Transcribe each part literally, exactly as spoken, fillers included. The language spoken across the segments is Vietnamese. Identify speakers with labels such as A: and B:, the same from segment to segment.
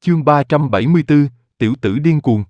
A: Chương ba trăm bảy mươi tư, Tiểu tử điên cuồng.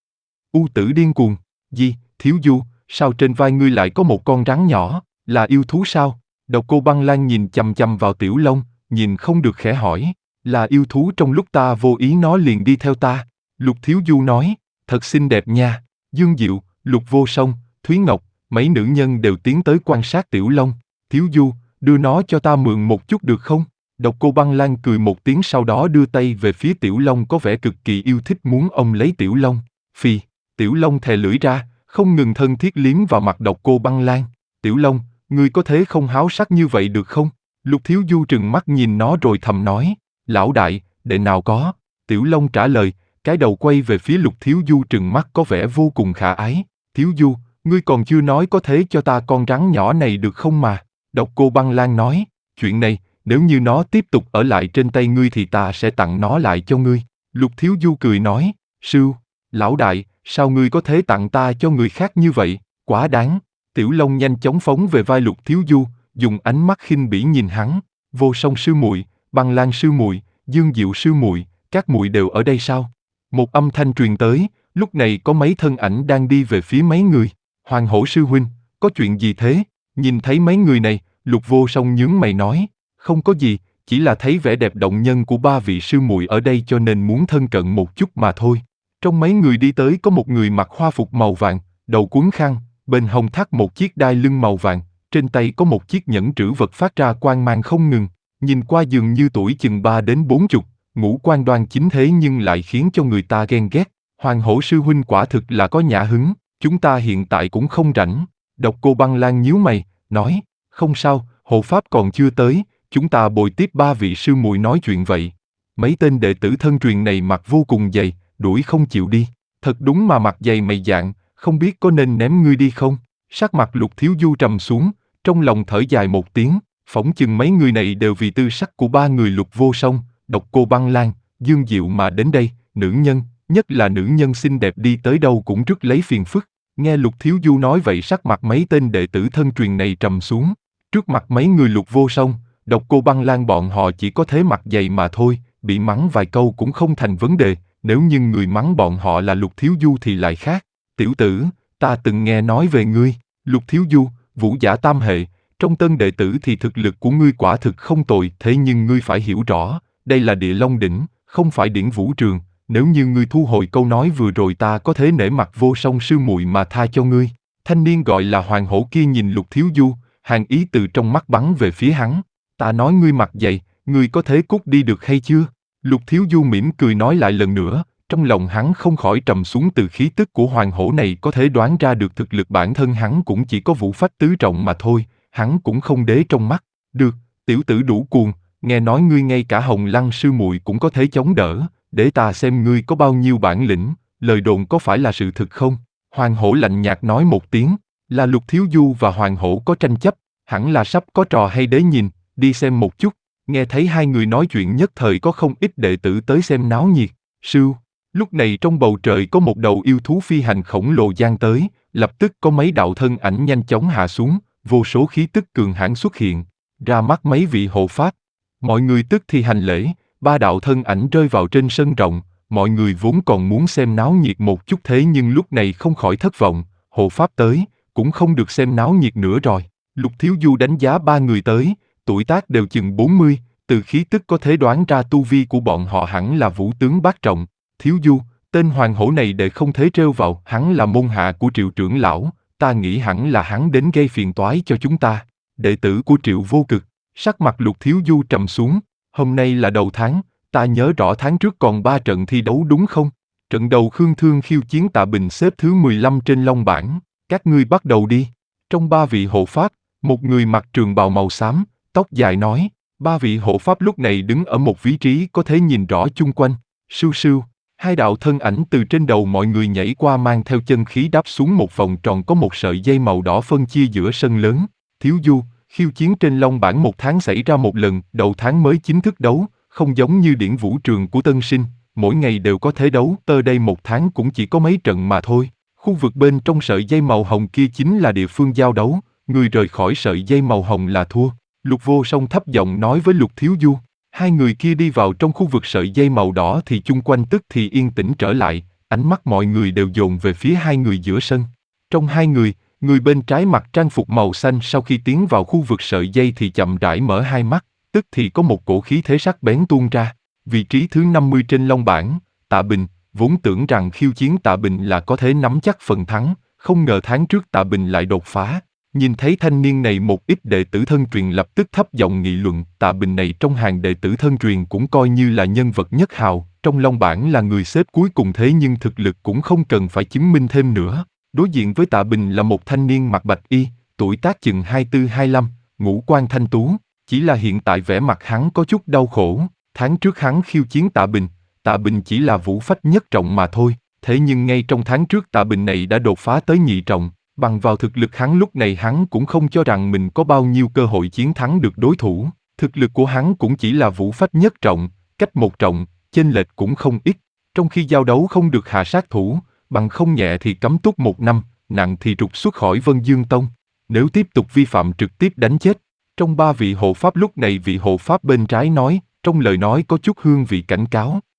A: U tử điên cuồng, gì, Thiếu Du, sao trên vai ngươi lại có một con rắn nhỏ, là yêu thú sao? Độc Cô Băng Lan nhìn chằm chằm vào Tiểu Long, nhìn không được khẽ hỏi, là yêu thú trong lúc ta vô ý nó liền đi theo ta. Lục Thiếu Du nói, thật xinh đẹp nha. Dương Diệu, Lục Vô Song, Thúy Ngọc, mấy nữ nhân đều tiến tới quan sát Tiểu Long. Thiếu Du, đưa nó cho ta mượn một chút được không? Độc Cô Băng Lan cười một tiếng sau đó đưa tay về phía Tiểu Long có vẻ cực kỳ yêu thích muốn ôm lấy Tiểu Long. Phì, Tiểu Long thè lưỡi ra, không ngừng thân thiết liếm vào mặt Độc Cô Băng Lan. Tiểu Long, ngươi có thế không háo sắc như vậy được không? Lục Thiếu Du trừng mắt nhìn nó rồi thầm nói, lão đại, đệ nào có. Tiểu Long trả lời, cái đầu quay về phía Lục Thiếu Du trừng mắt có vẻ vô cùng khả ái. Thiếu Du, ngươi còn chưa nói có thế cho ta con rắn nhỏ này được không mà? Độc Cô Băng Lan nói, chuyện này, nếu như nó tiếp tục ở lại trên tay ngươi thì ta sẽ tặng nó lại cho ngươi. Lục Thiếu Du cười nói, sưu, lão đại, sao ngươi có thể tặng ta cho người khác như vậy, quá đáng. Tiểu Long nhanh chóng phóng về vai Lục Thiếu Du, dùng ánh mắt khinh bỉ nhìn hắn. Vô Song sư muội, Băng Lan sư muội, Dương Diệu sư muội, các muội đều ở đây sao? Một âm thanh truyền tới, lúc này có mấy thân ảnh đang đi về phía mấy người. Hoàng Hổ sư huynh, có chuyện gì thế? Nhìn thấy mấy người này, Lục Vô Song nhướng mày nói, không có gì, chỉ là thấy vẻ đẹp động nhân của ba vị sư muội ở đây cho nên muốn thân cận một chút mà thôi. Trong mấy người đi tới có một người mặc hoa phục màu vàng, đầu cuốn khăn, bên hông thắt một chiếc đai lưng màu vàng, trên tay có một chiếc nhẫn trữ vật phát ra quang mang không ngừng, nhìn qua dường như tuổi chừng ba đến bốn chục, ngũ quan đoan chính thế nhưng lại khiến cho người ta ghen ghét. Hoàng Hổ sư huynh quả thực là có nhã hứng, chúng ta hiện tại cũng không rảnh. Độc Cô Băng Lan nhíu mày, nói, không sao, hộ pháp còn chưa tới, chúng ta bồi tiếp ba vị sư muội nói chuyện vậy. Mấy tên đệ tử thân truyền này mặt vô cùng dày, đuổi không chịu đi. Thật đúng mà mặt dày mày dạn, không biết có nên ném ngươi đi không? Sắc mặt Lục Thiếu Du trầm xuống, trong lòng thở dài một tiếng, phỏng chừng mấy người này đều vì tư sắc của ba người Lục Vô Song, Độc Cô Băng Lan, Dương Diệu mà đến đây. Nữ nhân, nhất là nữ nhân xinh đẹp đi tới đâu cũng rất lấy phiền phức. Nghe Lục Thiếu Du nói vậy sắc mặt mấy tên đệ tử thân truyền này trầm xuống. Trước mặt mấy người Lục Vô Song, Độc Cô Băng Lan bọn họ chỉ có thế mặt dày mà thôi, bị mắng vài câu cũng không thành vấn đề, nếu như người mắng bọn họ là Lục Thiếu Du thì lại khác. Tiểu tử, ta từng nghe nói về ngươi, Lục Thiếu Du, vũ giả tam hệ, trong tân đệ tử thì thực lực của ngươi quả thực không tồi, thế nhưng ngươi phải hiểu rõ, đây là Địa Long đỉnh, không phải điển vũ trường, nếu như ngươi thu hồi câu nói vừa rồi ta có thể nể mặt Vô Song sư muội mà tha cho ngươi. Thanh niên gọi là Hoàng Hổ kia nhìn Lục Thiếu Du, hàn ý từ trong mắt bắn về phía hắn. Ta nói ngươi mặt dày, ngươi có thể cút đi được hay chưa? Lục Thiếu Du mỉm cười nói lại lần nữa, trong lòng hắn không khỏi trầm xuống từ khí tức của Hoàng Hổ này có thể đoán ra được thực lực bản thân hắn cũng chỉ có vũ phách tứ trọng mà thôi, hắn cũng không đế trong mắt. Được, tiểu tử đủ cuồng, nghe nói ngươi ngay cả Hồng Lăng sư muội cũng có thể chống đỡ, để ta xem ngươi có bao nhiêu bản lĩnh, lời đồn có phải là sự thực không? Hoàng Hổ lạnh nhạt nói một tiếng, là Lục Thiếu Du và Hoàng Hổ có tranh chấp, hẳn là sắp có trò hay để nhìn, đi xem một chút. Nghe thấy hai người nói chuyện nhất thời có không ít đệ tử tới xem náo nhiệt. Sưu, lúc này trong bầu trời có một đầu yêu thú phi hành khổng lồ giang tới, lập tức có mấy đạo thân ảnh nhanh chóng hạ xuống, vô số khí tức cường hãn xuất hiện, ra mắt mấy vị hộ pháp. Mọi người tức thì hành lễ, ba đạo thân ảnh rơi vào trên sân rộng, mọi người vốn còn muốn xem náo nhiệt một chút thế nhưng lúc này không khỏi thất vọng, hộ pháp tới, cũng không được xem náo nhiệt nữa rồi. Lục Thiếu Du đánh giá ba người tới, tuổi tác đều chừng bốn mươi, từ khí tức có thể đoán ra tu vi của bọn họ hẳn là vũ tướng bát trọng. Thiếu Du, tên Hoàng Hổ này để không thể trêu vào, hắn là môn hạ của Triệu trưởng lão, ta nghĩ hẳn là hắn đến gây phiền toái cho chúng ta. Đệ tử của Triệu Vô Cực, sắc mặt Lục Thiếu Du trầm xuống, hôm nay là đầu tháng, ta nhớ rõ tháng trước còn ba trận thi đấu đúng không? Trận đầu Khương Thương khiêu chiến Tạ Bình xếp thứ mười lăm trên long bảng, các ngươi bắt đầu đi. Trong ba vị hộ pháp, một người mặc trường bào màu xám, tóc dài nói, ba vị hộ pháp lúc này đứng ở một vị trí có thể nhìn rõ chung quanh. Sưu sưu, hai đạo thân ảnh từ trên đầu mọi người nhảy qua mang theo chân khí đáp xuống một vòng tròn có một sợi dây màu đỏ phân chia giữa sân lớn. Thiếu Du, khiêu chiến trên long bảng một tháng xảy ra một lần, đầu tháng mới chính thức đấu, không giống như điển vũ trường của tân sinh, mỗi ngày đều có thể đấu, tơ đây một tháng cũng chỉ có mấy trận mà thôi. Khu vực bên trong sợi dây màu hồng kia chính là địa phương giao đấu, người rời khỏi sợi dây màu hồng là thua. Lục Vô Song thấp giọng nói với Lục Thiếu Du, Hai người kia đi vào trong khu vực sợi dây màu đỏ thì chung quanh tức thì yên tĩnh trở lại, ánh mắt mọi người đều dồn về phía hai người giữa sân. Trong hai người, người bên trái mặc trang phục màu xanh sau khi tiến vào khu vực sợi dây thì chậm rãi mở hai mắt, tức thì có một cổ khí thế sắc bén tuôn ra. Vị trí thứ năm mươi trên long bảng, Tạ Bình, vốn tưởng rằng khiêu chiến Tạ Bình là có thể nắm chắc phần thắng, không ngờ tháng trước Tạ Bình lại đột phá. Nhìn thấy thanh niên này, một ít đệ tử thân truyền lập tức thấp giọng nghị luận. Tạ Bình này trong hàng đệ tử thân truyền cũng coi như là nhân vật nhất hào, trong long bảng là người xếp cuối cùng, thế nhưng thực lực cũng không cần phải chứng minh thêm nữa. Đối diện với Tạ Bình là một thanh niên mặc bạch y, tuổi tác chừng hai mươi tư hai mươi lăm, ngũ quan thanh tú, chỉ là hiện tại vẻ mặt hắn có chút đau khổ. Tháng trước hắn khiêu chiến Tạ Bình, Tạ Bình chỉ là vũ phách nhất trọng mà thôi, thế nhưng ngay trong tháng trước Tạ Bình này đã đột phá tới nhị trọng. Bằng vào thực lực hắn lúc này, hắn cũng không cho rằng mình có bao nhiêu cơ hội chiến thắng được đối thủ. Thực lực của hắn cũng chỉ là vũ phách nhất trọng, cách một trọng, chênh lệch cũng không ít. Trong khi giao đấu không được hạ sát thủ, bằng không nhẹ thì cấm túc một năm, nặng thì trục xuất khỏi Vân Dương Tông. Nếu tiếp tục vi phạm trực tiếp đánh chết. Trong ba vị hộ pháp lúc này, vị hộ pháp bên trái nói, trong lời nói có chút hương vị cảnh cáo.